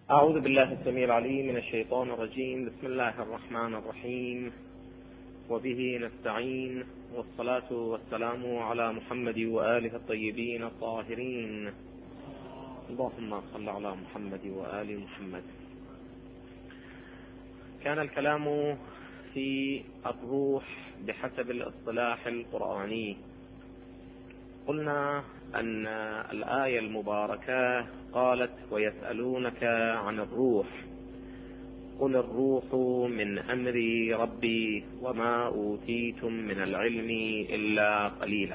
أعوذ بالله السميع العليم من الشيطان الرجيم. بسم الله الرحمن الرحيم، وبه نستعين، والصلاة والسلام على محمد وآله الطيبين الطاهرين. اللهم صل على محمد وآل محمد. كان الكلام في الروح بحسب الاصطلاح القرآني. قلنا أن الآية المباركة قالت: ويسألونك عن الروح قل الروح من أمر ربي وما أوتيتم من العلم إلا قليلا.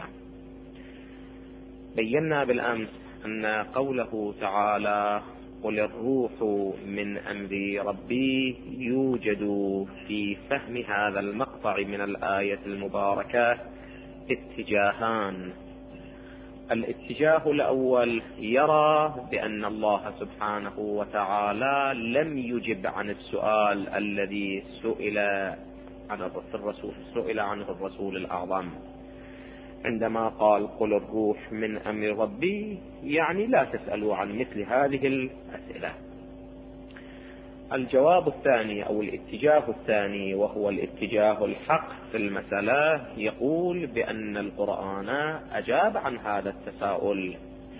بينا بالأمس أن قوله تعالى قل الروح من أمر ربي يوجد في فهم هذا المقطع من الآية المباركة اتجاهان. الاتجاه الأول يرى بأن الله سبحانه وتعالى لم يجب عن السؤال الذي سئل عنه الرسول الأعظم عندما قال قل الروح من أمر ربي، يعني لا تسألوا عن مثل هذه الأسئلة. الجواب الثاني أو الاتجاه الثاني، وهو الاتجاه الحق في المسألة، يقول بأن القرآن أجاب عن هذا التساؤل،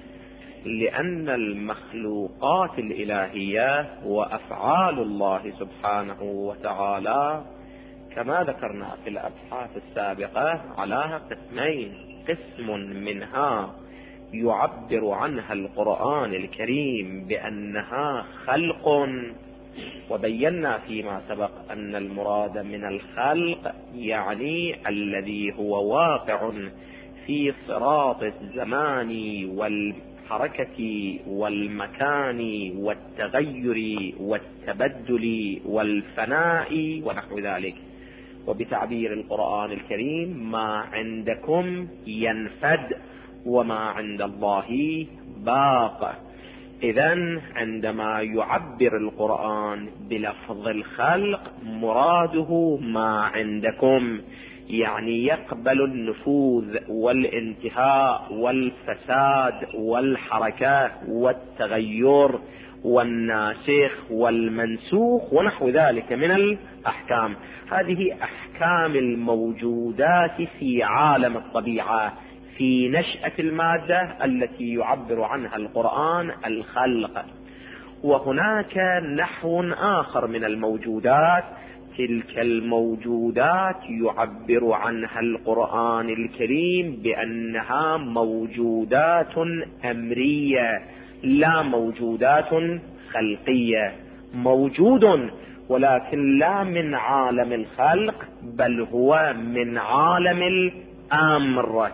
لأن المخلوقات الإلهية وأفعال الله سبحانه وتعالى كما ذكرنا في الأبحاث السابقة على قسمين: قسم منها يعبر عنها القرآن الكريم بأنها خلق، وبينا فيما سبق أن المراد من الخلق يعني الذي هو واقع في صراط الزمان والحركة والمكان والتغير والتبدل والفناء ونحو ذلك. وبتعبير القرآن الكريم: ما عندكم ينفد وما عند الله باق. إذن عندما يعبر القرآن بلفظ الخلق مراده ما عندكم، يعني يقبل النفوذ والانتهاء والفساد والحركة والتغير والناسخ والمنسوخ ونحو ذلك من الأحكام. هذه أحكام الموجودات في عالم الطبيعة في نشأة المادة التي يعبر عنها القرآن الخلق. وهناك نحو آخر من الموجودات، تلك الموجودات يعبر عنها القرآن الكريم بأنها موجودات أمرية لا موجودات خلقية. موجود ولكن لا من عالم الخلق، بل هو من عالم الأمر.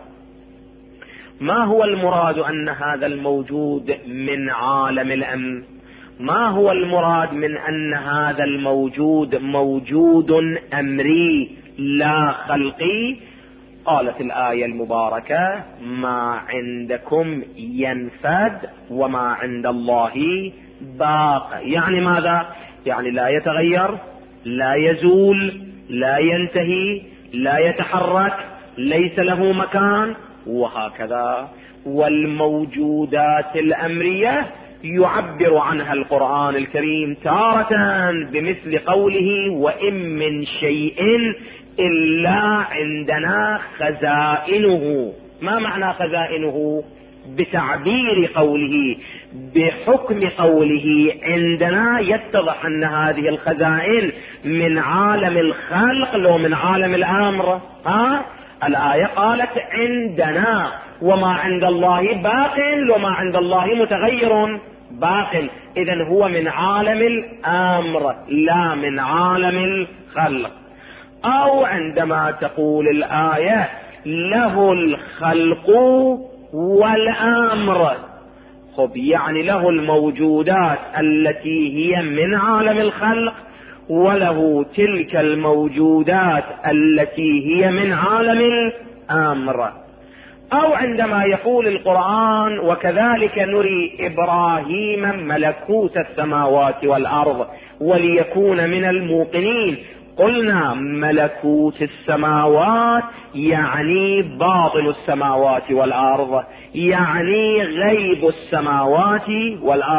ما هو المراد أن هذا الموجود من عالم الأمر؟ ما هو المراد من أن هذا الموجود موجود أمري لا خلقي؟ قالت الآية المباركة: ما عندكم ينفد وما عند الله باق. يعني ماذا؟ يعني لا يتغير، لا يزول، لا ينتهي، لا يتحرك، ليس له مكان، وهكذا. والموجودات الأمرية يعبر عنها القرآن الكريم تارة بمثل قوله: وإن من شيء إلا عندنا خزائنه. ما معنى خزائنه؟ بتعبير قوله، بحكم قوله عندنا يتضح أن هذه الخزائن من عالم الخلق لو من عالم الأمر. الآية قالت عندنا، وما عند الله باق، وما عند الله متغير باق. إذن هو من عالم الأمر لا من عالم الخلق. أو عندما تقول الآية له الخلق والأمر، يعني له الموجودات التي هي من عالم الخلق، وله تلك الموجودات التي هي من عالم الأمر. أو عندما يقول القرآن: وكذلك نري إبراهيم ملكوت السماوات والأرض وليكون من الموقنين. قلنا ملكوت السماوات يعني باطن السماوات والأرض، يعني غيب السماوات والأرض.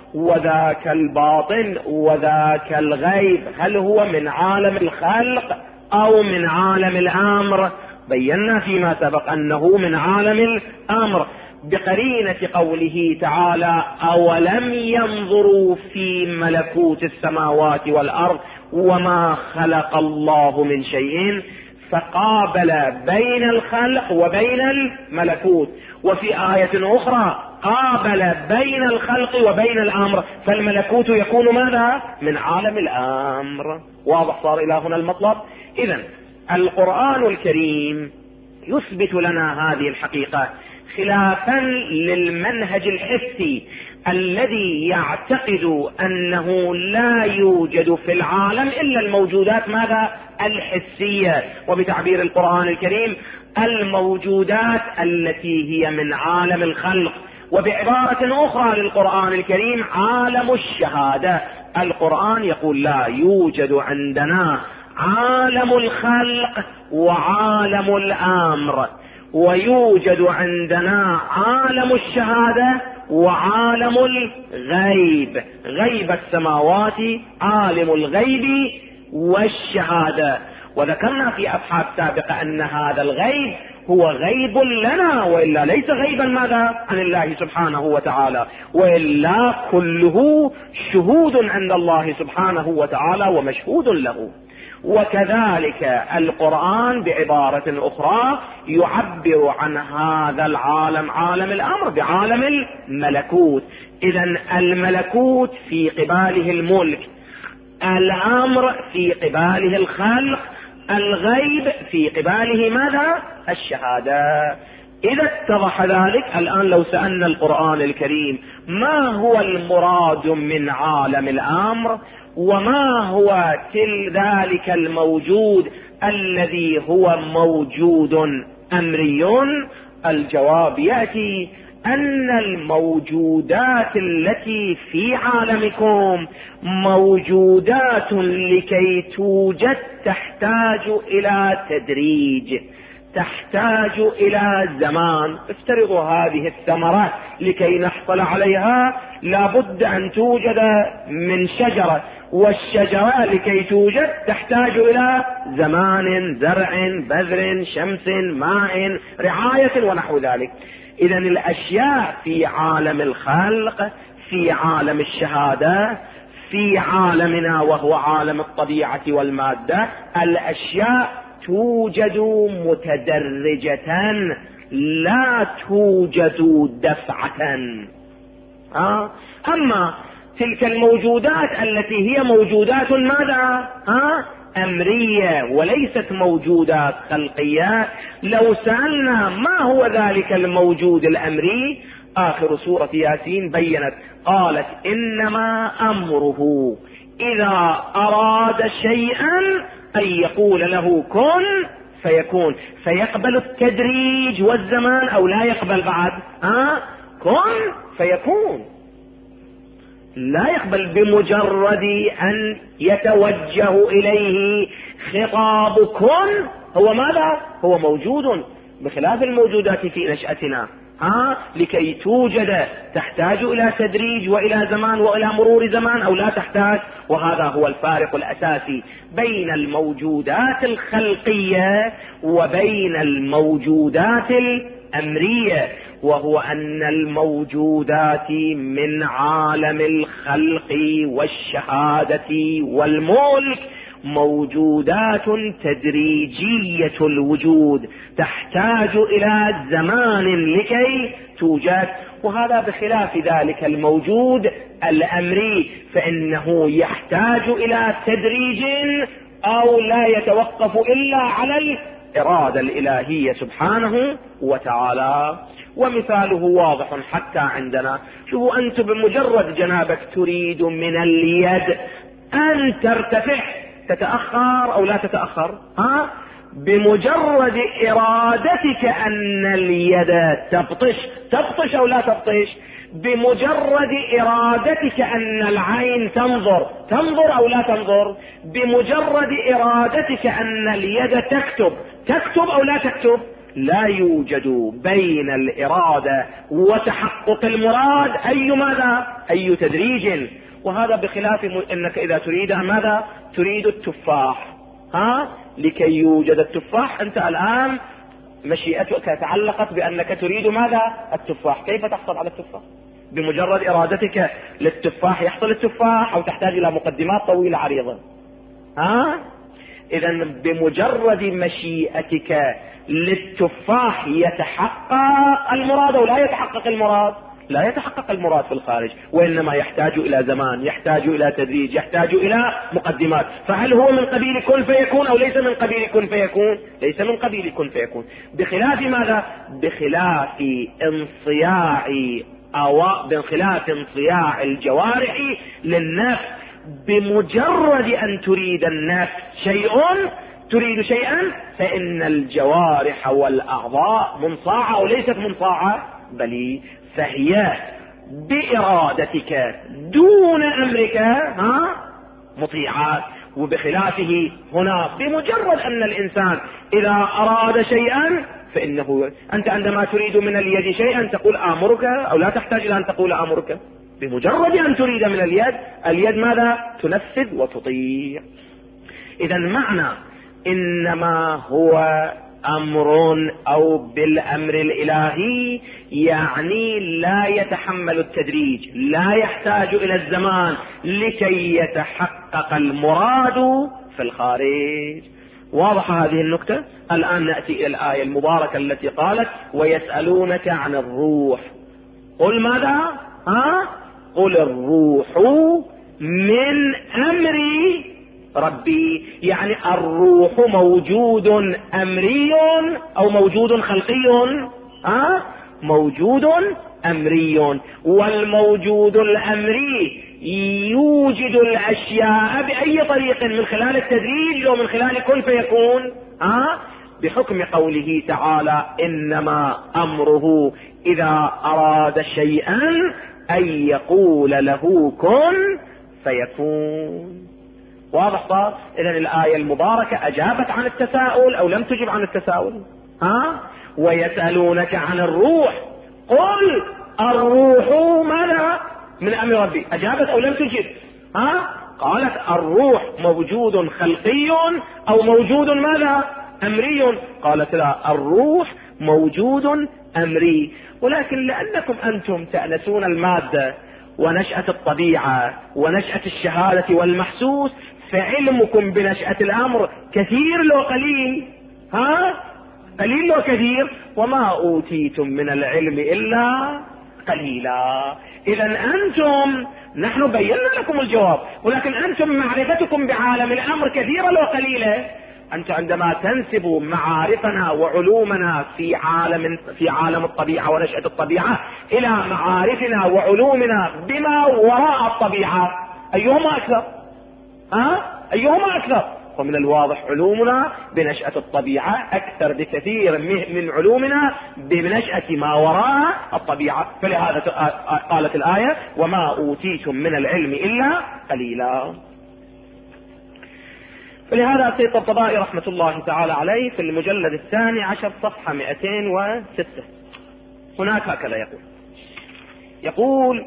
وذاك الباطن وذاك الغيب، هل هو من عالم الخلق أو من عالم الأمر؟ بينا فيما سبق أنه من عالم الأمر بقرينة قوله تعالى: أولم ينظروا في ملكوت السماوات والأرض وما خلق الله من شيء، فقابل بين الخلق وبين الملكوت. وفي آية أخرى قابل بين الخلق وبين الأمر، فالملكوت يكون ماذا؟ من عالم الأمر. واضح صار إلى هنا المطلب؟ إذن القرآن الكريم يثبت لنا هذه الحقيقة، خلافا للمنهج الحسي الذي يعتقد أنه لا يوجد في العالم إلا الموجودات ماذا؟ الحسية، وبتعبير القرآن الكريم الموجودات التي هي من عالم الخلق. وبعبارة أخرى للقرآن الكريم عالم الشهادة. القرآن يقول لا يوجد عندنا عالم الخلق وعالم الأمر، ويوجد عندنا عالم الشهادة وعالم الغيب، غيب السماوات عالم الغيب والشهادة. وذكرنا في أبحاث سابقة أن هذا الغيب هو غيب لنا، وإلا ليس غيبا ماذا؟ عن الله سبحانه وتعالى، وإلا كله شهود عند الله سبحانه وتعالى ومشهود له. وكذلك القرآن بعبارة أخرى يعبر عن هذا العالم عالم الأمر بعالم الملكوت. إذن الملكوت في قباله الملك، الأمر في قباله الخلق، الغيب في قباله ماذا؟ الشهادة. إذا اتضح ذلك، الآن لو سألنا القرآن الكريم ما هو المراد من عالم الأمر وما هو ذلك الموجود الذي هو موجود أمري، الجواب يأتي أن الموجودات التي في عالمكم موجودات لكي توجد تحتاج إلى تدريج، تحتاج إلى زمان. افترضوا هذه الثمرة لكي نحصل عليها لابد أن توجد من شجرة، والشجرة لكي توجد تحتاج إلى زمان، زرع، بذر، شمس، ماء، رعاية ونحو ذلك. إذن الأشياء في عالم الخلق، في عالم الشهادة، في عالمنا وهو عالم الطبيعة والمادة، الأشياء توجد متدرجة لا توجد دفعة. أما تلك الموجودات التي هي موجودات ماذا؟ أمرية وليست موجودات خلقية. لو سألنا ما هو ذلك الموجود الأمري، آخر سورة ياسين بيّنت، قالت إنما أمره إذا أراد شيئا أن يقول له كن فيكون. فيقبل التدريج والزمان أو لا يقبل بعد؟ كن فيكون، لا يقبل بمجرد أن يتوجه إليه خطاب كن هو ماذا؟ هو موجود، بخلاف الموجودات في نشأتنا لكي توجد تحتاج إلى تدريج وإلى زمان وإلى مرور زمان أو لا تحتاج. وهذا هو الفارق الأساسي بين الموجودات الخلقية وبين الموجودات الأمرية، وهو أن الموجودات من عالم الخلق والشهادة والملك موجودات تدريجية الوجود تحتاج إلى زمان لكي توجد. وهذا بخلاف ذلك الموجود الأمري، فإنه يحتاج إلى تدريج أو لا يتوقف إلا على الإرادة الإلهية سبحانه وتعالى. ومثاله واضح حتى عندنا. شوفوا أنت بمجرد جنابك تريد من اليد أن ترتفع تتأخر أو لا تتأخر؟ بمجرد إرادتك أن اليد تبطش أو لا تبطش؟ بمجرد إرادتك أن العين تنظر أو لا تنظر؟ بمجرد إرادتك أن اليد تكتب أو لا تكتب؟ لا يوجد بين الإرادة وتحقق المراد أي تدريج. وهذا بخلاف انك اذا تريد ماذا؟ تريد التفاح، لكي يوجد التفاح انت الان مشيئتك تعلقت بانك تريد ماذا؟ التفاح. كيف تحصل على التفاح؟ بمجرد ارادتك للتفاح يحصل التفاح، او تحتاج الى مقدمات طويلة عريضة؟ اذا بمجرد مشيئتك للتفاح يتحقق المراد او لا يتحقق المراد؟ لا يتحقق المراد في الخارج، وإنما يحتاج إلى زمان، يحتاج إلى تدريج، يحتاج إلى مقدمات. فهل هو من قبيل كن فيكون أو ليس من قبيل كن فيكون؟ ليس من قبيل كن فيكون. بخلاف ماذا؟ بخلاف انصياع الجوارح للنفس. بمجرد أن تريد النفس تريد شيئا فإن الجوارح والأعضاء منصاعة أو ليست منصاعة؟ بل فهي بإرادتك دون أمرك مطيعات. وبخلافه هنا بمجرد أن الإنسان إذا أراد شيئا فإنه أنت عندما تريد من اليد شيئا تقول آمرك، أو لا تحتاج إلى أن تقول آمرك. بمجرد أن تريد من اليد ماذا؟ تنفذ وتطيع. إذا معنى إنما هو أمر أو بالأمر الإلهي يعني لا يتحمل التدريج، لا يحتاج إلى الزمان لكي يتحقق المراد في الخارج. واضحة هذه النكتة؟ الآن نأتي إلى الآية المباركة التي قالت ويسألونك عن الروح. قل ماذا؟ قل الروح من أمر ربي. يعني الروح موجود أمري أو موجود خلقي؟ موجود أمري، والموجود الأمري يوجد الأشياء بأي طريق؟ من خلال التدريج ومن خلال كن فيكون؟ بحكم قوله تعالى إنما أمره إذا أراد شيئا أن يقول له كن فيكون. واضح صار؟ إذن الآية المباركة أجابت عن التساؤل أو لم تجب عن التساؤل؟ ويسألونك عن الروح. قل الروح ماذا؟ من أمر ربي. أجابت أو لم تجب؟ قالت الروح موجود خلقي أو موجود ماذا؟ أمري. قالت لا، الروح موجود أمري. ولكن لأنكم أنتم تأنسون المادة ونشأة الطبيعة ونشأة الشهادة والمحسوس، فعلمكم بنشأة الأمر كثير لو قليل، قليل لو كثير. وما أوتيتم من العلم إلا قليلا. إذا أنتم، نحن بينا لكم الجواب، ولكن أنتم معرفتكم بعالم الأمر كثيرة لو قليلة. أنت عندما تنسب معارفنا وعلومنا في عالم الطبيعة ونشأة الطبيعة إلى معارفنا وعلومنا بما وراء الطبيعة، أيهما أكثر؟ أيهما أكثر؟ ومن الواضح علومنا بنشأة الطبيعة أكثر بكثير من علومنا بنشأة ما وراء الطبيعة. فلهذا قالت الآية وما أوتيتم من العلم إلا قليلا. فلهذا السيد الطبطبائي رحمة الله تعالى عليه في المجلد 12 صفحة 206 هناك هكذا يقول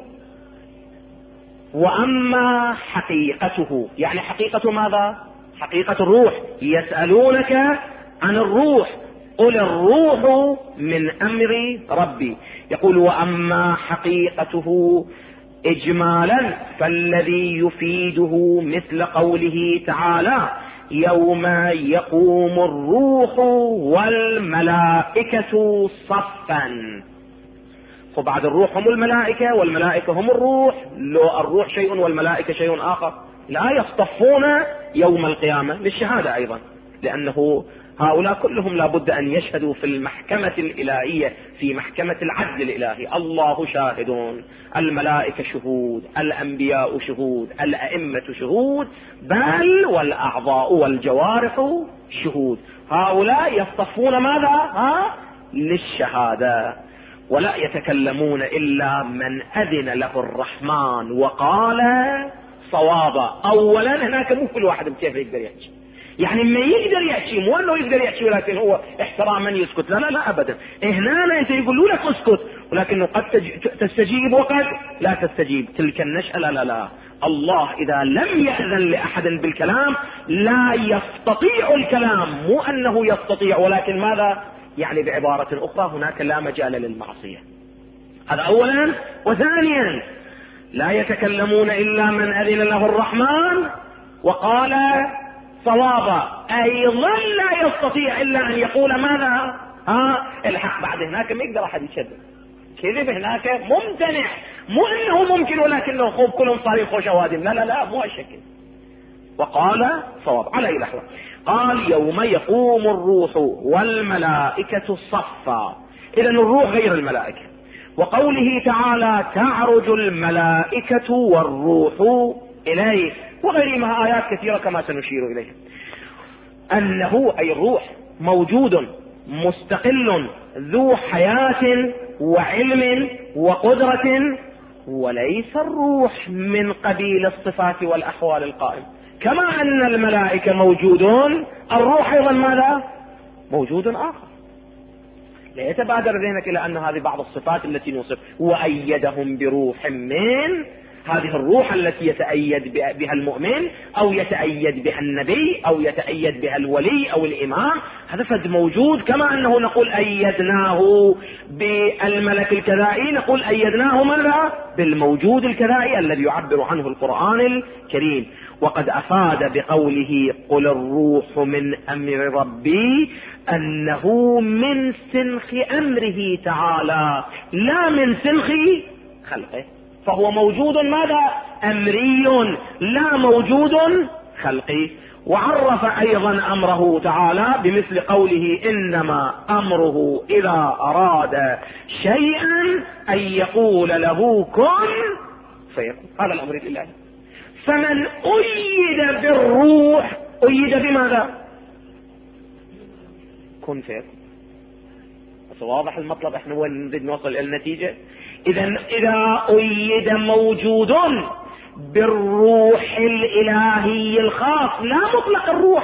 وأما حقيقته، يعني حقيقة ماذا؟ حقيقة الروح. يسألونك عن الروح، قل الروح من أمر ربي. يقول وأما حقيقته إجمالا فالذي يفيده مثل قوله تعالى يوم يقوم الروح والملائكة صفا. فبعد الروح هم الملائكة والملائكة هم الروح. لو الروح شيء والملائكة شيء آخر، لا يصطفون يوم القيامة للشهادة أيضا، لأنه هؤلاء كلهم لابد أن يشهدوا في المحكمة الإلهية، في محكمة العدل الإلهي. الله شاهدون، الملائكة شهود، الأنبياء شهود، الأئمة شهود، بل والأعضاء والجوارح شهود. هؤلاء يصطفون ماذا؟ للشهادة. ولا يتكلمون إلا من أذن له الرحمن وقال صوابا. أولا هناك مو كل واحد كيف يقدر يحكي، يعني ما يقدر يحكي، مو انه يقدر يحكي ولكن هو احتراما يسكت، لا لا لا ابدا. هنا انت يقولوا لك اسكت، ولكنه قد تستجيب وقد لا تستجيب. تلك النشأة لا لا لا. الله اذا لم يأذن لاحد بالكلام لا يستطيع الكلام، مو انه يستطيع ولكن ماذا يعني بعبارة اخرى هناك لا مجال للمعصية. هذا اولا. وثانيا لا يتكلمون الا من اذن له الرحمن وقال صوابا، ايضا لا يستطيع الا ان يقول ماذا الحق. بعد هناك ما يقدر احد يشدد كذب، هناك ممتنع، مو انه ممكن ولكنه خوب كلهم صارين خوش اوادم، لا لا لا مو الشكل. وقال صواب. على اي لحظة قال يوم يقوم الروح والملائكة صفا، اذا الروح غير الملائكة. وقوله تعالى تعرج الملائكة والروح اليه، وغيرها آيات كثيرة كما سنشير اليها. انه اي الروح موجود مستقل ذو حياة وعلم وقدرة، وليس الروح من قبيل الصفات والاحوال القائمة. كما ان الملائكة موجودون، الروح ايضا ماذا موجود اخر. لا يتبادر ذهنك الى ان هذه بعض الصفات التي نوصف. وايدهم بروح من، هذه الروح التي يتأيد بها المؤمن او يتأيد بها النبي او يتأيد بها الولي او الامام، هذا فد موجود. كما انه نقول ايدناه بالملك الكذائي، نقول ايدناه ماذا بالموجود الكذائي الذي يعبر عنه القرآن الكريم. وقد افاد بقوله قل الروح من امر ربي انه من سنخ امره تعالى لا من سنخ خلقه، فهو موجود ماذا امري لا موجود خلقي. وعرف ايضا امره تعالى بمثل قوله انما امره اذا اراد شيئا ان يقول له كن فيكون. هذا الامر الالهي. فمن أيد بالروح أيد بماذا كن فيكون. بس واضح المطلب، احنا وين نريد نوصل الى النتيجة. اذا أيد موجود بالروح الالهي الخاص لا مطلق الروح.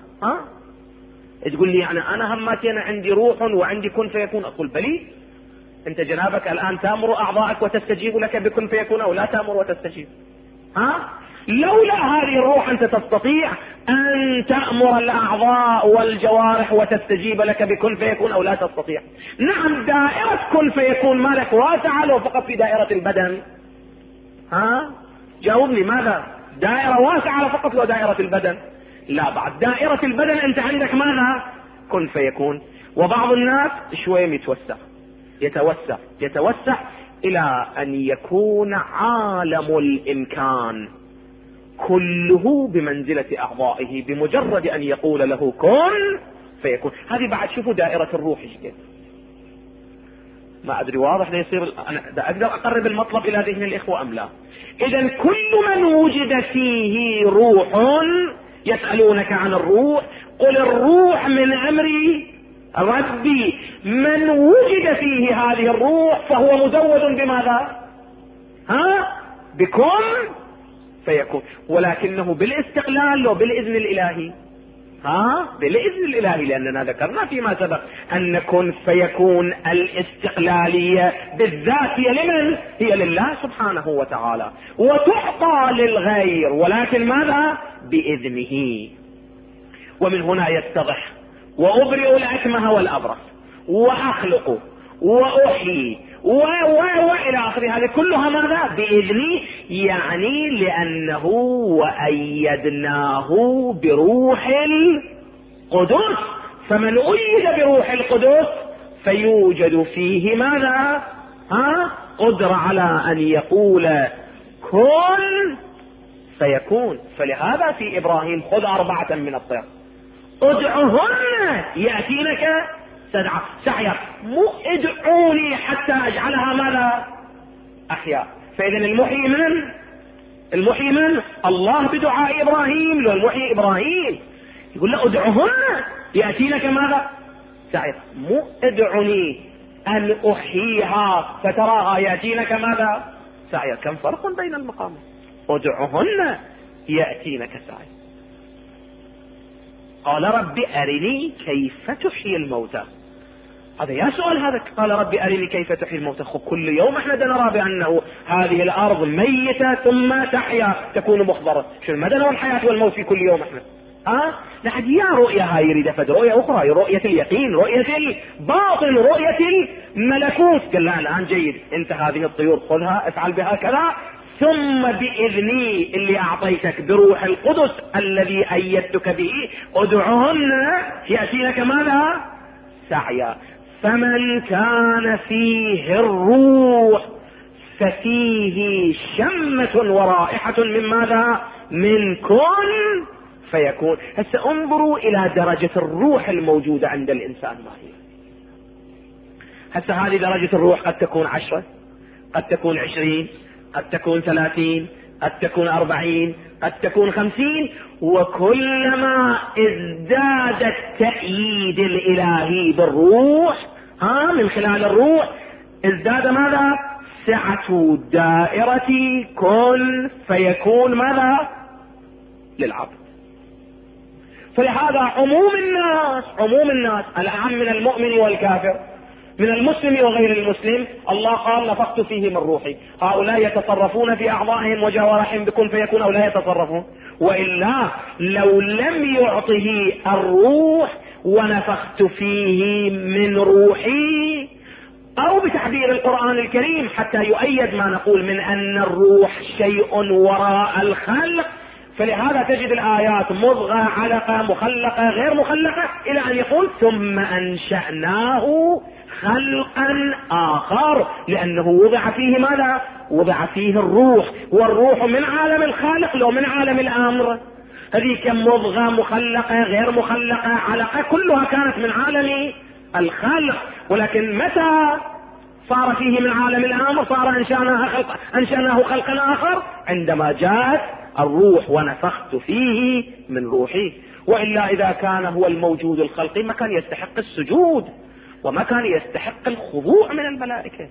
تقول لي يعني انا هماتي انا عندي روح وعندي كن فيكون، اقول بلي انت جنابك الان تامر اعضائك وتستجيب لك بكن فيكون او لا تامر وتستجيب؟ لولا هذه الروح انت تستطيع ان تأمر الاعضاء والجوارح وتستجيب لك بكن فيكون او لا تستطيع؟ نعم دائرة كن فيكون مالك واسعة لو فقط في دائرة البدن. جاوبني ماذا؟ دائرة واسعة فقط لو دائرة البدن؟ لا، بعد دائرة البدن انت عندك ماذا كن فيكون. وبعض الناس شوية يتوسع الى ان يكون عالم الامكان كله بمنزلة اعضائه، بمجرد ان يقول له كن فيكون. هذه بعد شوفوا دائرة الروح ايش. ما ادري واضح يصير انا اقدر اقرب المطلب الى ذهن الاخوة ام لا؟ اذا كل من وجد فيه روح، يسألونك عن الروح قل الروح من امري ربي، من وجد فيه هذه الروح فهو مزود بماذا بكن فيكون، ولكنه بالاستقلال وبالاذن الالهي. بالاذن الالهي، لاننا ذكرنا فيما سبق ان كن فيكون الاستقلالية بالذات هي لمن؟ هي لله سبحانه وتعالى، وتعطى للغير ولكن ماذا باذنه. ومن هنا يتضح وأبرئ الأكمه والأبرص وأخلق وأحيي وإلى آخر هذه كلها ماذا بإذني، يعني لأنه وأيدناه بروح القدس. فمن أيد بروح القدس فيوجد فيه ماذا قدرة على أن يقول كن فيكون. فلهذا في إبراهيم خذ 4 من الطير ادعهن يأتينك سعيا، مو ادعوني حتى اجعلها ماذا احياء. فاذا المحيي من الله بدعاء ابراهيم، لو المحيي ابراهيم يقول له ادعهن يأتينك ماذا سعيا، مو ادعني ان احييها فتراها يأتينك ماذا سعيا. كم فرق بين المقامات. ادعهن يأتينك سعيا. قال رب أرني كيف تحيي الموتى. هذا يا سؤال هذا، قال رب أرني كيف تحيي الموتى. كل يوم احنا نرى بأنه هذه الأرض ميتة ثم تحيا تكون مخضرة. شو المدى والحياة والموت في كل يوم احنا؟ لحد يا رؤية هاي يريد فد رؤية أخرى، رؤية اليقين، رؤية الباطن، رؤية الملكوت. قال لا الآن جيد، انت هذه الطيور خذها افعل بها كذا، ثم بإذني اللي أعطيتك بروح القدس الذي أيدتك به ادعوهن يأتينك ماذا؟ سعيا. فمن كان فيه الروح ففيه شمة ورائحة من ماذا؟ من كن فيكون. هسه انظروا إلى درجة الروح الموجودة عند الإنسان ما هي. هسه هذه درجة الروح قد تكون 10، قد تكون 20، قد تكون 30، قد تكون 40، قد تكون 50. وكلما ازداد التأييد الإلهي بالروح من خلال الروح ازداد ماذا؟ سعة دائرة كن فيكون ماذا؟ للعبد. فلهذا عموم الناس الأعم من المؤمن والكافر، من المسلم وغير المسلم، الله قال نفخت فيه من روحي. هؤلاء يتصرفون في أعضائهم وجوارحهم بكن فيكون أو لا يتصرفون؟ وإلا لو لم يعطه الروح ونفخت فيه من روحي، أو بتعبير القرآن الكريم حتى يؤيد ما نقول من أن الروح شيء وراء الخلق، فلهذا تجد الآيات مضغة، علقة، مخلقة، غير مخلقة، إلى أن يقول ثم أنشأناه خلقا آخر، لأنه وضع فيه ماذا؟ وضع فيه الروح. والروح من عالم الخالق لو من عالم الأمر. هذه كم مضغة، مخلقة، غير مخلقة، علقة، كلها كانت من عالم الخلق. ولكن متى صار فيه من عالم الأمر صار أنشأناه خلقا آخر؟ عندما جاءت الروح ونفخت فيه من روحي. وإلا إذا كان هو الموجود الخلقي ما كان يستحق السجود وما كان يستحق الخضوع من الملائكة.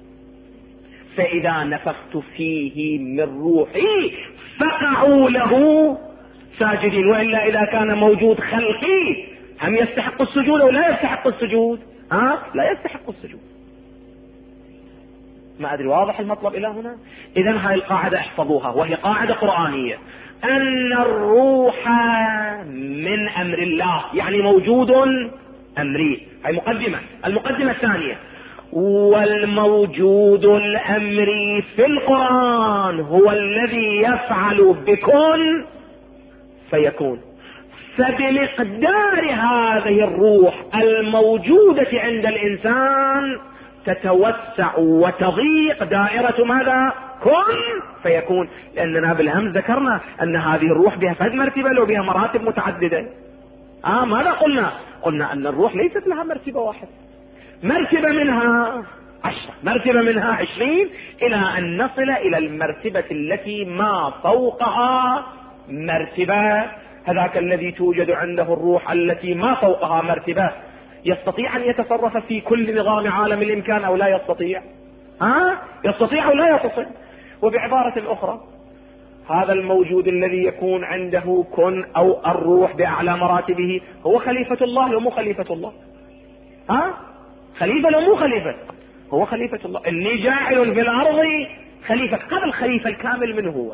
فإذا نفخت فيه من روحي فقعوا له ساجدين. وإلا إذا كان موجود خلقي هم يستحق السجود أو لا يستحق السجود؟ لا يستحق السجود. ما أدري واضح المطلب إلى هنا؟ إذن هاي القاعدة احفظوها، وهي قاعدة قرآنية، أن الروح من أمر الله، يعني موجود أمري. هاي مقدمة. المقدمة الثانية، والموجود الأمري في القرآن هو الذي يفعل بكن فيكون. فبمقدار هذه الروح الموجودة عند الإنسان تتوسع وتضيق دائرة ماذا؟ كن فيكون. لأننا بالهمس ذكرنا أن هذه الروح بها فد مرتبة لو بها مراتب متعددة. ماذا قلنا؟ قلنا أن الروح ليست لها مرتبة واحدة، مرتبة منها 10، مرتبة منها 20، إلى أن نصل إلى المرتبة التي ما فوقها مرتبة. هذاك الذي توجد عنده الروح التي ما فوقها مرتبة يستطيع أن يتصرف في كل نظام عالم الإمكان أو لا يستطيع؟ يستطيع أو لا يستطيع؟ وبعبارة أخرى، هذا الموجود الذي يكون عنده كن أو الروح بأعلى مراتبه هو خليفة الله لو مو خليفة الله؟ خليفة لو مو خليفة؟ هو خليفة الله. إني جاعل في الأرض خليفة. قبل الخليفة الكامل من هو؟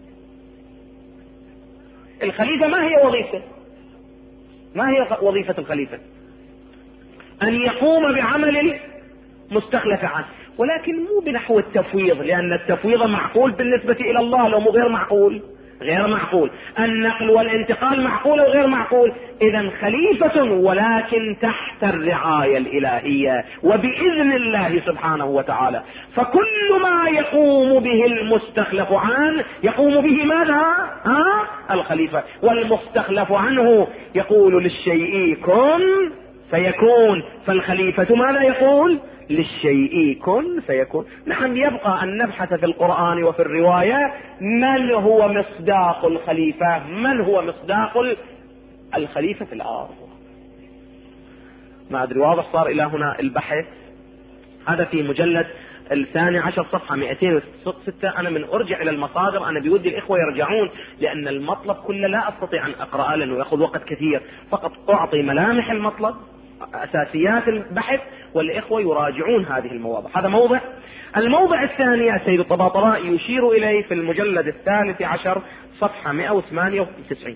الخليفة ما هي وظيفته؟ ما هي وظيفة الخليفة؟ أن يقوم بعمل مستخلف عنه، ولكن مو بنحو التفويض، لأن التفويض معقول بالنسبة إلى الله لو مو غير معقول. غير معقول. النقل والانتقال معقول وغير معقول. إذن خليفة ولكن تحت الرعاية الإلهية وبإذن الله سبحانه وتعالى. فكل ما يقوم به المستخلف عنه يقوم به ماذا؟ الخليفة. والمستخلف عنه يقول للشيء كن فيكون، فالخليفة ماذا يقول؟ للشيء كن فيكون. نحن يبقى أن نبحث في القرآن وفي الرواية من هو مصداق الخليفة، من هو مصداق الخليفة في الأرض. ما أدري واضح صار إلى هنا البحث؟ هذا في مجلد الثاني عشر صفحة 206. أنا من أرجع إلى المصادر أنا بودي الإخوة يرجعون، لأن المطلب كله لا أستطيع أن أقرأه لأنه يأخذ وقت كثير، فقط أعطي ملامح المطلب أساسيات البحث والإخوة يراجعون هذه المواضع. هذا موضع. الموضع الثاني السيد الطباطبائي يشير إليه في المجلد الثالث عشر صفحة 198.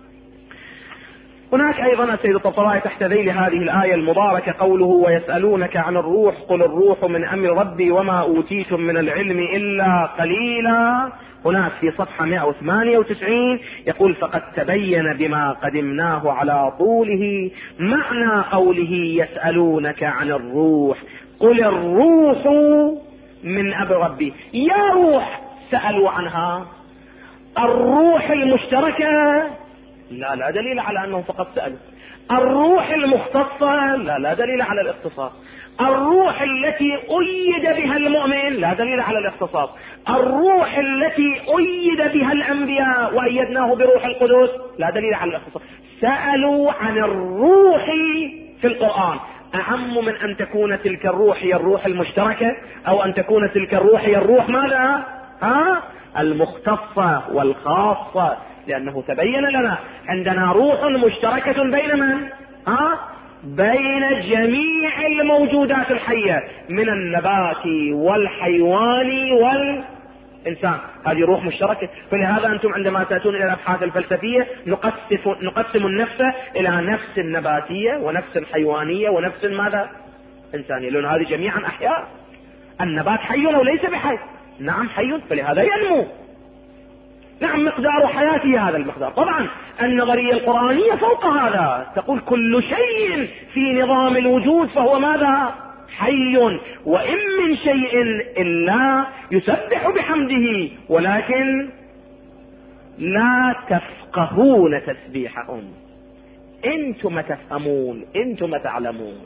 هناك أيضا السيد الطباطبائي تحت ذيل هذه الآية المباركة قوله ويسألونك عن الروح قل الروح من أمر ربي وما أوتيتم من العلم إلا قليلا. هناك في صفحة 198 يقول فقد تبين بما قدمناه على طوله معنى قوله يسألونك عن الروح قل الروح من أمر ربي. يا روح سألوا عنها، الروح المشتركة لا دليل على أنهم فقط سألوا. الروح المختصة لا دليل على الاختصاص. الروح التي أيد بها المؤمن لا دليل على الاختصاص. الروح التي أيد بها الأنبياء وأيدناه بروح القدس لا دليل على الاختصاص. سألوا عن الروح في القرآن أعم من أن تكون تلك الروح هي الروح المشتركة أو أن تكون تلك الروح هي الروح ماذا؟ المختصة والخاصة، لأنه تبين لنا عندنا روح مشتركة بين من؟ بين جميع الموجودات الحية من النبات والحيوان والإنسان، هذه روح مشتركة. فلهذا أنتم عندما تأتون إلى الأبحاث الفلسفية نقسم النفس إلى نفس نباتية ونفس حيوانية ونفس ماذا؟ إنسانية، لأن هذه جميعا أحياء. النبات حي أو ليس بحي؟ نعم حي، فلهذا ينمو. نعم مقدار حياته هذا المقدار. طبعا النظرية القرآنية فوق هذا تقول كل شيء في نظام الوجود فهو ماذا؟ حي، وإن من شيء إلا يسبح بحمده ولكن لا تفقهون تسبيحهم. انتم تفهمون، انتم تعلمون.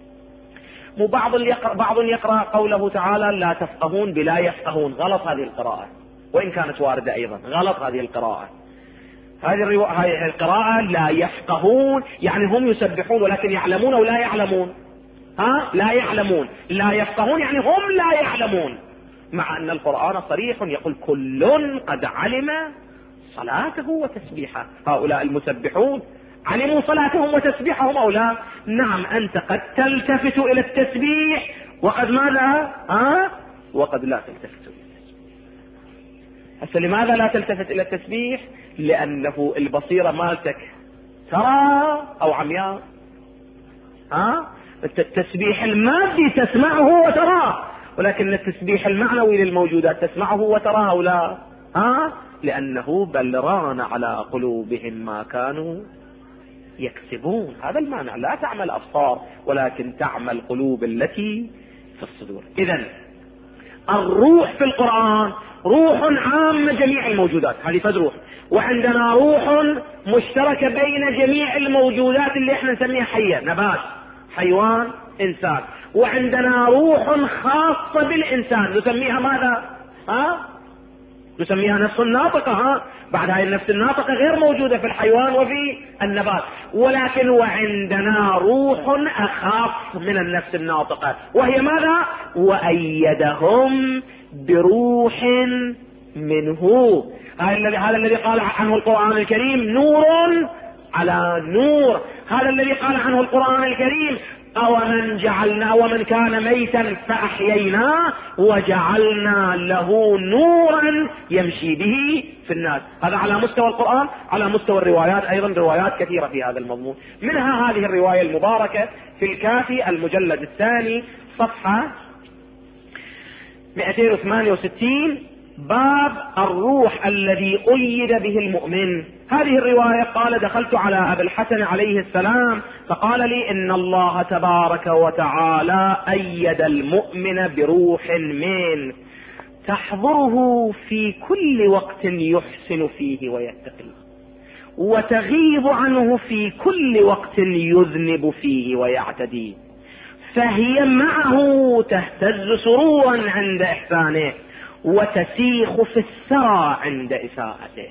بعض يقرأ قوله تعالى لا تفقهون بلا يفقهون. غلط هذه القراءة، وإن كانت واردة أيضا غلط هذه القراءة. هذه القراءة لا يفقهون يعني هم يسبحون ولكن يعلمون أو لا يعلمون؟ لا يعلمون. لا يفقهون يعني هم لا يعلمون، مع أن القرآن صريح يقول كل قد علم صلاته وتسبيحه. هؤلاء المسبحون علموا صلاتهم وتسبيحهم أو لا؟ نعم. أنت قد تلتفت إلى التسبيح وقد ماذا؟ وقد لا تلتفت إلى التسبيح. لماذا لا تلتفت إلى التسبيح؟ لأنه البصيرة مالتك ترى أو عمياء. التسبيح المادي تسمعه وتراه، ولكن التسبيح المعنوي للموجودات تسمعه وتراه أو لا؟ لأنه بل ران على قلوبهم ما كانوا يكسبون. هذا المعنى. لا تعمل أبصار ولكن تعمل قلوب التي في الصدور. إذن الروح في القرآن روح عام جميع الموجودات، هذه فد روح. وعندنا روح مشتركة بين جميع الموجودات اللي احنا نسميها حية، نبات حيوان إنسان. وعندنا روح خاصة بالإنسان نسميها ماذا؟ نسميها نفس الناطقة. بعد هاي النفس الناطقة غير موجودة في الحيوان وفي النبات. ولكن وعندنا روح أخاص من النفس الناطقة وهي ماذا؟ وأيدهم بروح منه. هذا الذي قال عنه القرآن الكريم نور على نور. هذا الذي قال عنه القرآن الكريم ومن كان ميتا فأحييناه وجعلنا له نورا يمشي به في الناس. هذا على مستوى القرآن. على مستوى الروايات أيضا روايات كثيرة في هذا المضمون، منها هذه الرواية المباركة في الكافي المجلد الثاني صفحة 268 باب الروح الذي أيد به المؤمن. هذه الرواية قال دخلت على أبي الحسن عليه السلام فقال لي إن الله تبارك وتعالى أيد المؤمن بروح منه تحضره في كل وقت يحسن فيه ويتقي، وتغيب عنه في كل وقت يذنب فيه ويعتدي، فهي معه تهتز سرورا عند إحسانه وتسيخ في الثرى عند إساءته.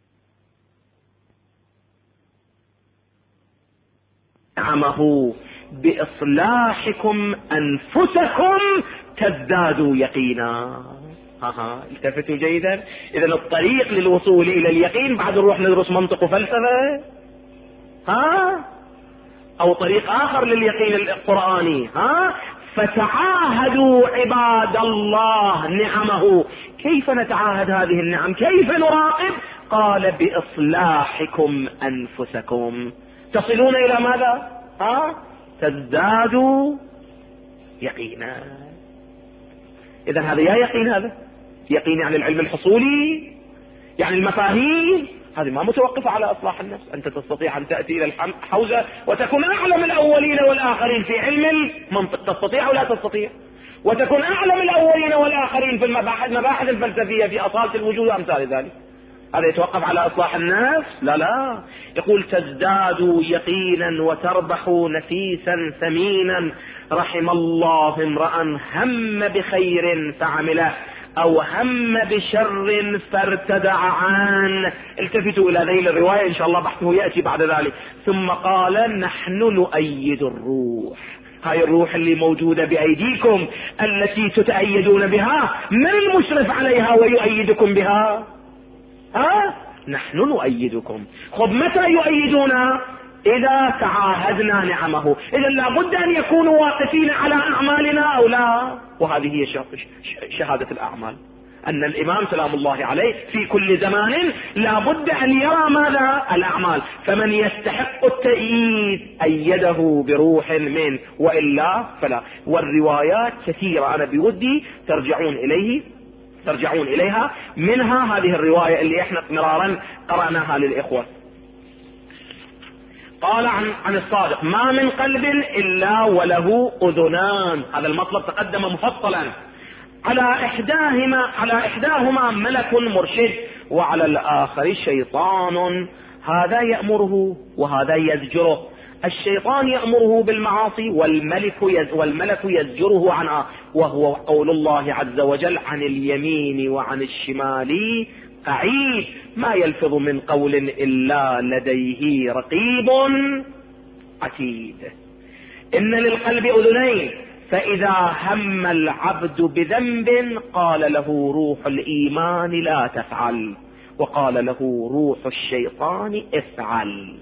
نعمه بإصلاحكم أنفسكم تزدادوا يقينا. التفتوا جيدا. إذا الطريق للوصول إلى اليقين بعد نروح ندرس منطق وفلسفة أو طريق آخر لليقين القرآني. فتعاهدوا عباد الله نعمه. كيف نتعاهد هذه النعم؟ كيف نراقب؟ قال بإصلاحكم أنفسكم تصلون إلى ماذا؟ تزدادوا يقينا. إذا هذا يا يقين، هذا يقين يعني العلم الحصولي، يعني المفاهيم هذه ما متوقفة على إصلاح النفس. أنت تستطيع أن تأتي إلى الحوزة وتكون أعلم الأولين والآخرين في علم المنطق، تستطيع أو لا تستطيع؟ وتكون أعلم الأولين والآخرين في المباحث الفلسفية في أصالة الوجود وأمثال ذلك. هذا يتوقف على إصلاح النفس؟ لا. يقول تزدادوا يقينا وتربحوا نفيسا ثمينا. رحم الله امرأ هم بخير فعمله أو هم بشر فارتدع عنه. التفتوا إلى ذيل الرواية إن شاء الله بحثه يأتي بعد ذلك. ثم قال نحن نؤيد الروح. هاي الروح اللي موجودة بأيديكم التي تتأيدون بها، من المشرف عليها ويؤيدكم بها؟ نحن نؤيدكم. خب متى يؤيدنا؟ إذا تعاهدنا نعمه. إذا لابد أن يكونوا واقفين على أعمالنا أو لا. وهذه هي شهادة الأعمال، أن الإمام سلام الله عليه في كل زمان لابد أن يرى ماذا؟ الأعمال. فمن يستحق التأييد أيده بروح منه، وإلا فلا. والروايات كثيرة أنا بودي ترجعون إليها، منها هذه الرواية اللي احنا مرارا قرأناها للإخوة. قال عن الصادق ما من قلب إلا وله أذنان. هذا المطلب تقدم مفصلا. على إحداهما ملك مرشد وعلى الآخر شيطان، هذا يأمره وهذا يزجره. الشيطان يأمره بالمعاصي والملك يزجره عنها، وهو قول الله عز وجل عن اليمين وعن الشمال قعيد ما يلفظ من قول إلا لديه رقيب عتيد. إن للقلب أذنين، فإذا هم العبد بذنب قال له روح الإيمان لا تفعل، وقال له روح الشيطان افعل.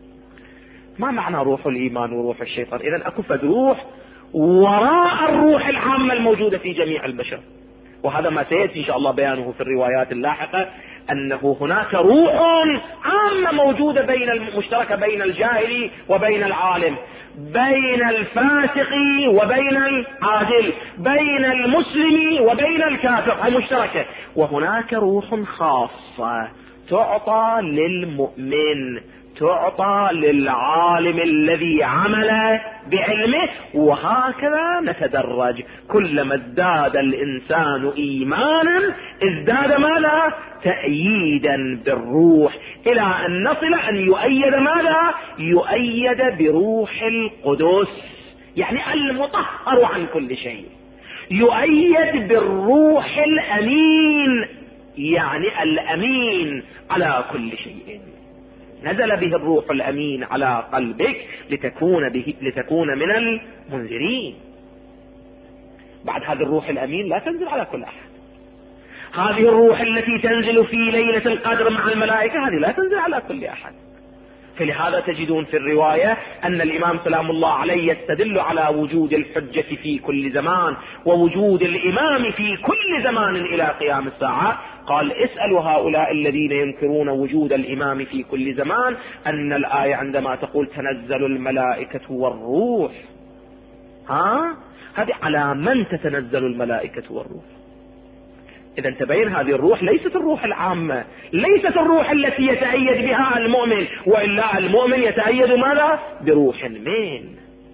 ما معنى روح الإيمان وروح الشيطان؟ إذن أكو فد روح وراء الروح العامة الموجودة في جميع البشر، وهذا ما سيأتي إن شاء الله بيانه في الروايات اللاحقة، أنه هناك روح عامة موجودة مشتركة بين الجاهل وبين العالم، بين الفاسق وبين العادل، بين المسلم وبين الكافر، المشتركة. وهناك روح خاصة تعطى للمؤمن، تعطى للعالم الذي عمل بعلمه. وهكذا نتدرج، كلما ازداد الإنسان إيمانا ازداد ماذا؟ تأييدا بالروح، إلى أن نصل أن يؤيد ماذا؟ يؤيد بروح القدس، يعني المطهر عن كل شيء. يؤيد بالروح الأمين، يعني الأمين على كل شيء. نزل به الروح الأمين على قلبك لتكون من المنذرين. بعد هذا الروح الأمين لا تنزل على كل أحد. هذه الروح التي تنزل في ليلة القدر مع الملائكة هذه لا تنزل على كل أحد. فلهذا تجدون في الرواية أن الإمام سلام الله عليه يستدل على وجود الحجة في كل زمان ووجود الإمام في كل زمان إلى قيام الساعة. قال اسألوا هؤلاء الذين ينكرون وجود الإمام في كل زمان أن الآية عندما تقول تنزل الملائكة والروح، هذه على من تتنزل الملائكة والروح؟ إذا تبين هذه الروح ليست الروح العامة، ليست الروح التي يتأيد بها المؤمن، وإلا المؤمن يتأيد ماذا؟ بروح من.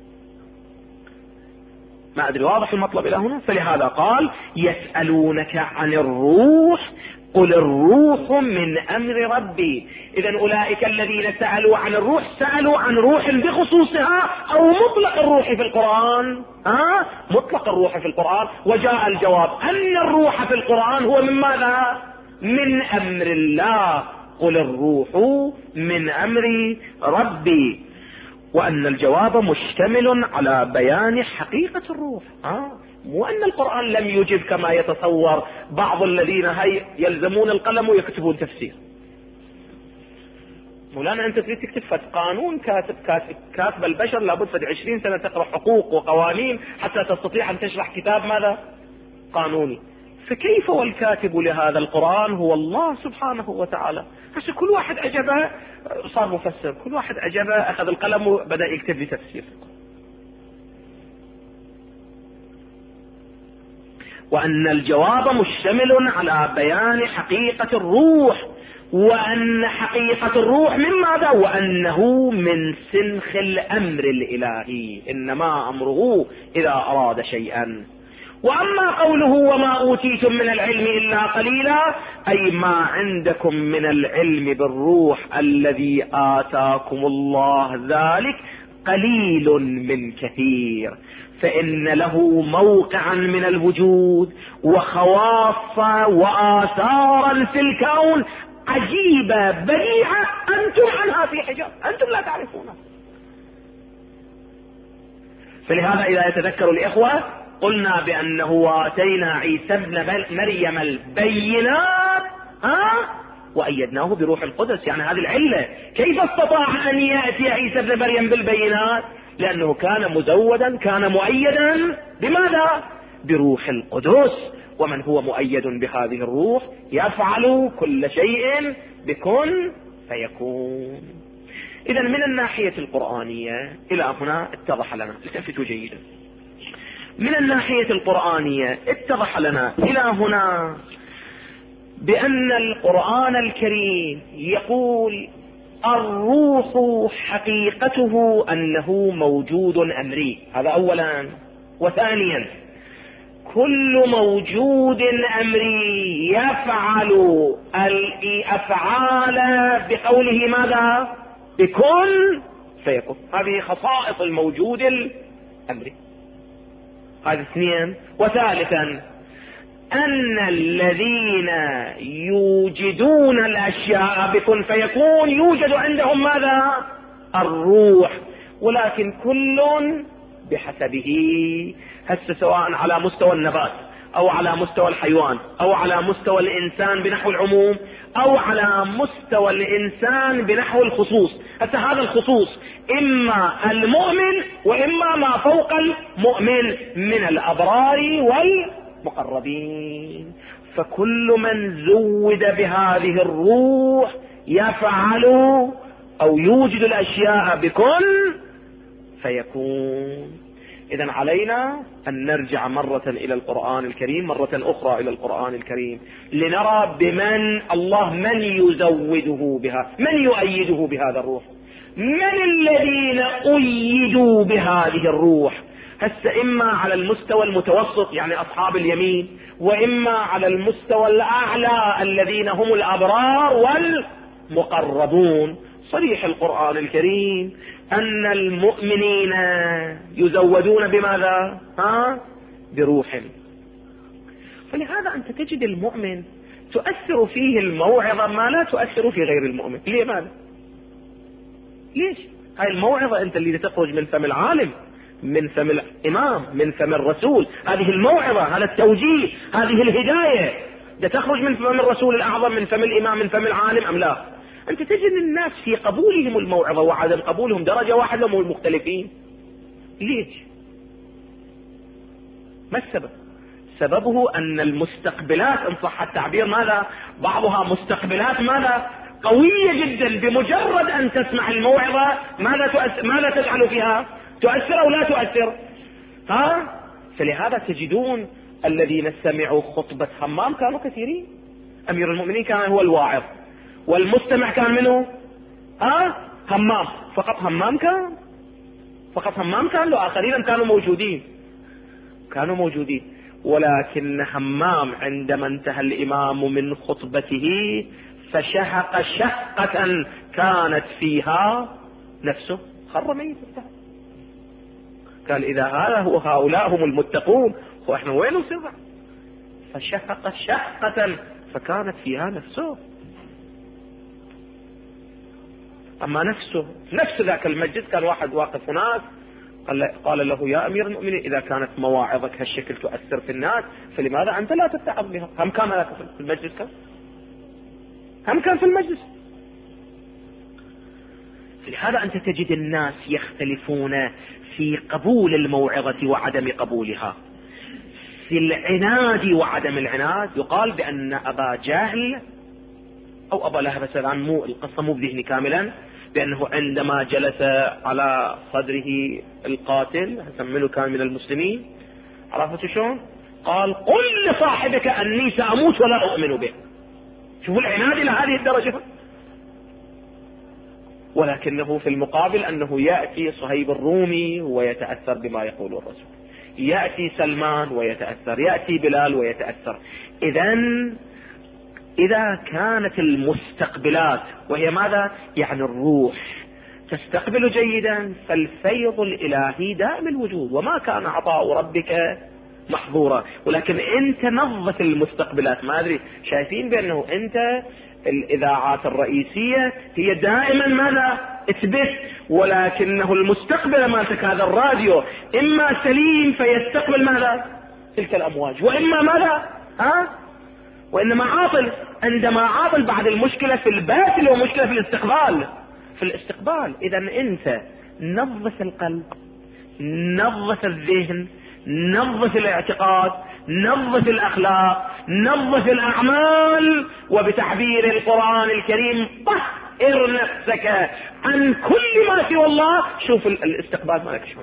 ما أدري واضح المطلب إلى هنا؟ فلهذا قال يسألونك عن الروح قل الروح من أمر ربي. إذا أولئك الذين سألوا عن الروح سألوا عن روح بخصوصها أو مطلق الروح في القرآن؟ مطلق الروح في القرآن. وجاء الجواب أن الروح في القرآن هو من ماذا؟ من أمر الله. قل الروح من أمر ربي. وأن الجواب مشتمل على بيان حقيقة الروح. مو أن القرآن لم يجب كما يتصور بعض الذين يلزمون القلم ويكتبون تفسير. مولانا أنت تريد تكتب فد قانون كاتب البشر لابد فد 20 سنة تقرأ حقوق وقوانين حتى تستطيع أن تشرح كتاب ماذا؟ قانوني. فكيف والكاتب لهذا القرآن هو الله سبحانه وتعالى؟ هسه كل واحد أجابه صار مفسر، كل واحد أجابه أخذ القلم وبدأ يكتب لي تفسير. وأن الجواب مشتمل على بيان حقيقة الروح، وأن حقيقة الروح من ماذا؟ وأنه من سنخ الأمر الإلهي، إنما أمره إذا أراد شيئا. وأما قوله وما أوتيتم من العلم إلا قليلا، أي ما عندكم من العلم بالروح الذي آتاكم الله ذلك قليل من كثير، فإن له موقعا من الوجود وخواص وآثارا في الكون عجيبة بديعة أنتم عنها في حجاب، أنتم لا تعرفونها. فلهذا إذا يتذكر الإخوة قلنا بأنه آتينا عيسى ابن مريم البينات وأيدناه بروح القدس. يعني هذه العلة، كيف استطاع أن يأتي عيسى ابن مريم بالبينات؟ لأنه كان مزودا، كان مؤيدا بماذا؟ بروح القدس. ومن هو مؤيد بهذه الروح يفعل كل شيء بكن فيكون. إذا من الناحية القرآنية إلى هنا اتضح لنا، التفتوا جيدا، من الناحية القرآنية اتضح لنا إلى هنا بأن القرآن الكريم يقول الروح حقيقته أنه موجود أمري، هذا أولا. وثانيا كل موجود أمري يفعل الأفعال بقوله ماذا؟ بكن فيكون. هذه خصائص الموجود الأمري، هذا اثنين. وثالثا أن الذين يوجدون الأشياء بكن فيكون يوجد عندهم ماذا؟ الروح، ولكن كل بحسبه. هسه سواء على مستوى النبات أو على مستوى الحيوان أو على مستوى الإنسان بنحو العموم أو على مستوى الإنسان بنحو الخصوص. هسه هذا الخصوص إما المؤمن وإما ما فوق المؤمن من الأبرار والمقربين. فكل من زود بهذه الروح يفعل أو يوجد الأشياء بكن فيكون. إذن علينا أن نرجع مرة إلى القرآن الكريم، مرة أخرى إلى القرآن الكريم، لنرى بمن الله من يزوده بها، من يؤيده بهذا الروح، من الذين أيدوا بهذه الروح. هسه إما على المستوى المتوسط يعني أصحاب اليمين، وإما على المستوى الأعلى الذين هم الأبرار والمقربون. صريح القرآن الكريم أن المؤمنين يزودون بماذا؟ بروح. فلهذا أنت تجد المؤمن تؤثر فيه الموعظة ما لا تؤثر في غير المؤمن. لماذا؟ ليش؟ هاي الموعظة أنت اللي تخرج من فم العالم، من فم الإمام، من فم الرسول، هذه الموعظة، هذا التوجيه، هذه الهداية تخرج من فم الرسول الأعظم، من فم الإمام، من فم العالم أم لا؟ أنت تجد الناس في قبولهم الموعظة وعدم قبولهم درجة واحدة هم مختلفين. ليش؟ ما السبب؟ سببه أن المستقبلات إن صح التعبير ماذا؟ بعضها مستقبلات ماذا؟ قوية جدا، بمجرد أن تسمع الموعظة ماذا تفعل فيها؟ تؤثر أو لا تؤثر؟ فلهذا تجدون الذين سمعوا خطبة همام كانوا كثيرين. أمير المؤمنين كان هو الواعظ، والمستمع كان منه همام. فقط همام كان له آخرين كانوا موجودين. ولكن همام عندما انتهى الإمام من خطبته فشهق شهقة كانت فيها نفسه، خر ميت. قال إذا هؤلاء هم المتقون وإحنا وين نسرع؟ فشهق شهقة فكانت فيها نفسه. أما نفس ذاك المجلس كان واحد واقف هناك قال له يا أمير المؤمنين إذا كانت مواعظك هالشكل تؤثر في الناس فلماذا أنت لا تتعظ بها؟ هم كان ذاك في المجلس هم كان في المجلس. لهذا أنت تجد الناس يختلفون في قبول الموعظة وعدم قبولها، في العناد وعدم العناد. يقال بأن أبا جهل أو أبا لهب سلام، القصة مو بذهني كاملا، بأنه عندما جلس على صدره القاتل حسن كان من المسلمين، عرفت شلون؟ قال قل لصاحبك أني سأموت ولا أؤمن به. شوفوا العناد إلى هذه الدرجة. ولكنه في المقابل أنه يأتي صهيب الرومي ويتأثر بما يقول الرسول، يأتي سلمان ويتأثر، يأتي بلال ويتأثر. إذا كانت المستقبلات، وهي ماذا؟ يعني الروح تستقبل جيدا، فالفيض الإلهي دائم الوجود، وما كان عطاء ربك محظورا. ولكن أنت نظف المستقبلات. ما أدري شايفين بأنه أنت الإذاعات الرئيسية هي دائما ماذا؟ اثبت، ولكنه المستقبل مالتك هذا الراديو إما سليم فيستقبل ماذا؟ تلك الأمواج، وإما ماذا؟ وإنما عاطل. عندما عاطل بعد المشكلة في الباطل ومشكلة في الاستقبال. إذا أنت نظف القلب، نظف الذهن، نظف الاعتقاد، نظف الأخلاق، نظف الأعمال، وبتعبير القرآن الكريم طهر نفسك عن كل ما سوى الله. شوف الاستقبال مالك شلون.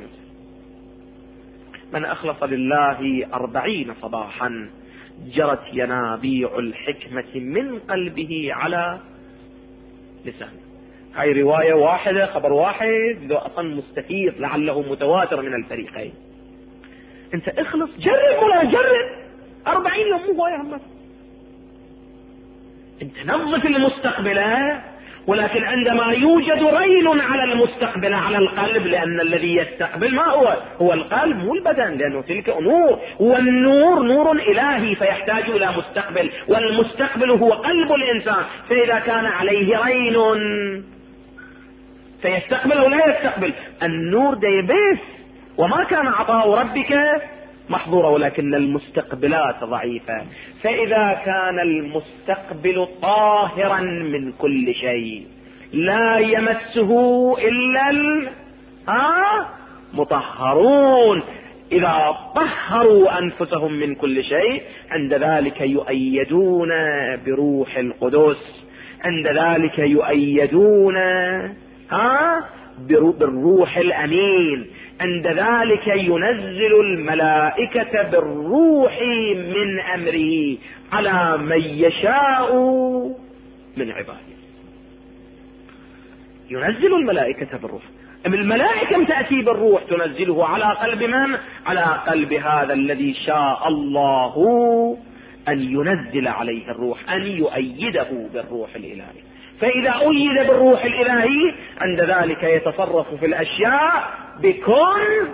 من أخلص لله 40 صباحا جرت ينابيع الحكمة من قلبه على لسانه. هاي رواية واحدة، خبر واحد، ذو أصلا مستفيض لعله متواتر من الفريقين. انت اخلص، جرب ولا جرب 40 يوم مو هواية همك. انت نظف المستقبلة، ولكن عندما يوجد رين على المستقبل على القلب، لأن الذي يستقبل ما هو القلب مو البدن، لأنه تلك نور، والنور نور إلهي فيحتاج إلى مستقبل، والمستقبل هو قلب الإنسان. فإذا كان عليه رين فيستقبل أو لا يستقبل، النور ديبس، وما كان عطاء ربك محظورة، ولكن المستقبلات ضعيفة. فإذا كان المستقبل طاهرا من كل شيء لا يمسه إلا مطهرون، إذا طهروا أنفسهم من كل شيء عند ذلك يؤيدون بروح القدس، عند ذلك يؤيدون بالروح الأمين، عند ذلك ينزل الملائكة بالروح من أمره على من يشاء من عباده. ينزل الملائكة بالروح. الملائكة تأتي بالروح تنزله على قلب من؟ على قلب هذا الذي شاء الله أن ينزل عليه الروح، أن يؤيده بالروح الإلهي. فإذا أيد بالروح الإلهي عند ذلك يتصرف في الأشياء بكون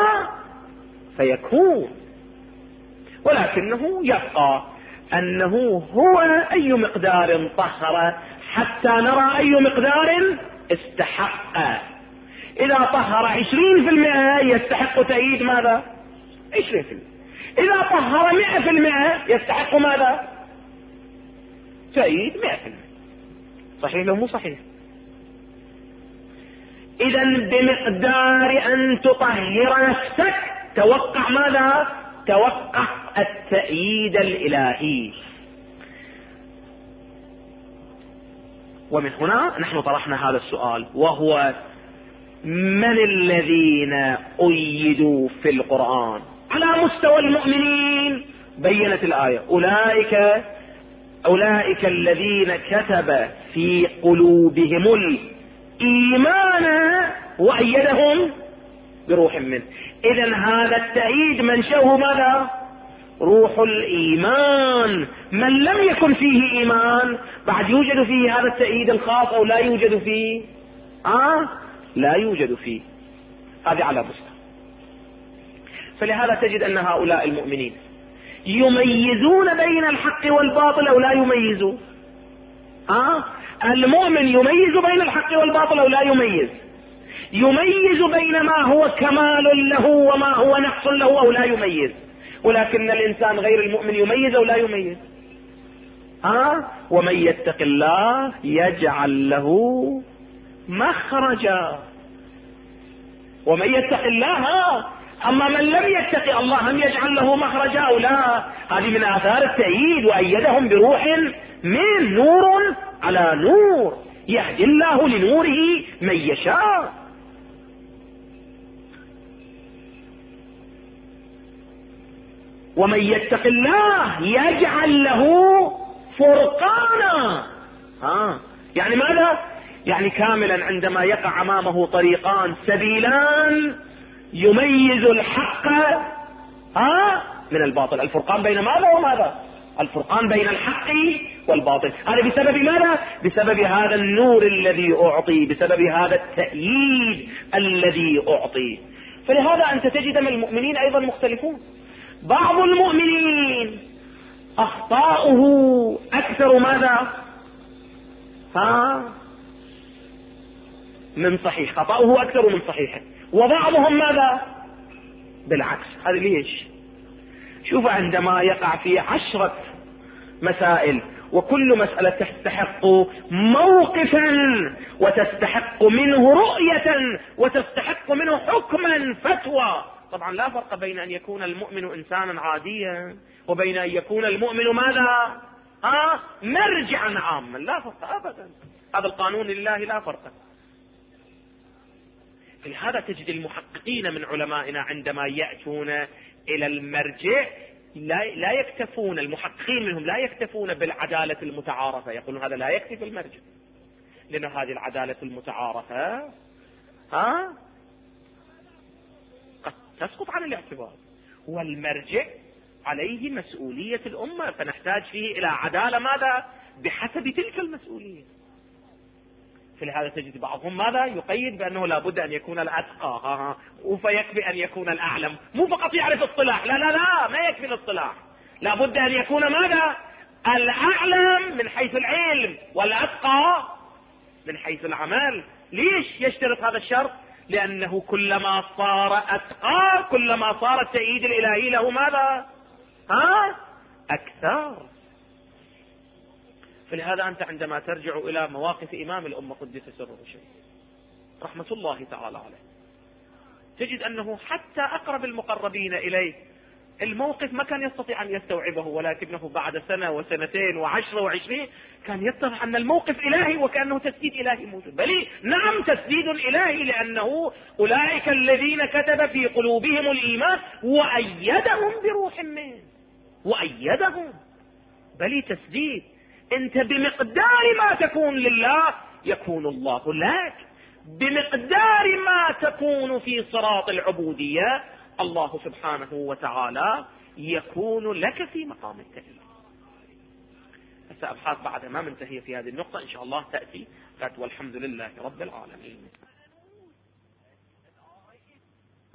فيكون. ولكنه يبقى أنه هو أي مقدار طهر حتى نرى أي مقدار استحق. إذا طهر 20% يستحق تأييد ماذا؟ 20%. إذا طهر 100% يستحق ماذا؟ تأييد 100%. صحيح لو مو صحيح؟ إذا بمقدار أن تطهر نفسك توقع ماذا؟ توقع التأييد الإلهي. ومن هنا نحن طرحنا هذا السؤال، وهو من الذين أيدوا في القرآن على مستوى المؤمنين؟ بينت الآية أولئك الذين كتب في قلوبهم الإيمان وأيدهم بروح منه. إذن هذا التأييد منشأه ماذا؟ روح الإيمان. من لم يكن فيه إيمان بعد يوجد فيه هذا التأييد الخاص أو لا يوجد فيه؟ لا يوجد فيه. هذه على مستوى. فلهذا تجد أن هؤلاء المؤمنين يميزون بين الحق والباطل أو لا يميزون؟ المؤمن يميز بين الحق والباطل أو لا يميز؟ يميز بين ما هو كمال له وما هو نقص له أو لا يميز؟ ولكن الإنسان غير المؤمن يميز أو لا يميز؟ ومن يتق الله يجعل له مخرجا. ومن يتق الله. أما من لم يتق الله هم يجعل له مخرجا أو لا؟ هذه من آثار التأييد. وأيدهم بروح من نور على نور يهدي الله لنوره من يشاء. ومن يتق الله يجعل له فرقانا. يعني ماذا؟ يعني كاملا عندما يقع امامه طريقان سبيلان يميز الحق من الباطل. الفرقان بين ماذا وماذا؟ الفرقان بين الحق والباطل. هذا بسبب ماذا؟ بسبب هذا النور الذي أعطي، بسبب هذا التأييد الذي أعطي. فلهذا أنت تجد من المؤمنين أيضا مختلفون. بعض المؤمنين أخطاؤه أكثر ماذا؟ من صحيح، خطأه أكثر من صحيحه. وبعضهم ماذا؟ بالعكس. هذا ليش؟ شوف، عندما يقع في 10 مسائل وكل مسألة تستحق موقفا وتستحق منه رؤية وتستحق منه حكما فتوى. طبعا لا فرق بين أن يكون المؤمن إنسانا عاديا وبين أن يكون المؤمن ماذا؟ مرجعا عاما. لا فرق أبدا. هذا القانون لله لا فرق. لهذا تجد المحققين من علمائنا عندما يأتون إلى المرجع لا يكتفون، المحققين منهم لا يكتفون بالعدالة المتعارفة، يقولون هذا لا يكفي في المرجع، لأن هذه العدالة المتعارفة قد تسقط عن الاعتبار، والمرجع عليه مسؤولية الأمة، فنحتاج فيه إلى عدالة ماذا؟ بحسب تلك المسؤولية. فلهذا تجد بعضهم ماذا؟ يقيد بأنه لابد أن يكون الأتقى، وفيكفي أن يكون الأعلم، مو فقط يعرف الصلاح، لا لا لا، ما يكفي الاصطلاح، لابد أن يكون ماذا؟ الأعلم من حيث العلم والأتقى من حيث العمل. ليش يشترط هذا الشرط؟ لأنه كلما صار أتقى كلما صار التأييد الإلهي له ماذا؟ أكثر. فلهذا أنت عندما ترجع إلى مواقف إمام الأمة قدس سره الشريف رحمة الله تعالى عليه، تجد أنه حتى أقرب المقربين إليه الموقف ما كان يستطيع أن يستوعبه، ولكنه بعد 1 و2 و10 و20 كان يتضح أن الموقف إلهي وكأنه تسديد إلهي موجود. بل نعم تسديد إلهي، لأنه أولئك الذين كتب في قلوبهم الإيمان وأيدهم بروح منه، وأيدهم، بل تسديد. أنت بمقدار ما تكون لله يكون الله لك، بمقدار ما تكون في صراط العبودية الله سبحانه وتعالى يكون لك في مقام التأييد. سأبحث بعد ما منتهي في هذه النقطة إن شاء الله تأتي، والحمد لله رب العالمين.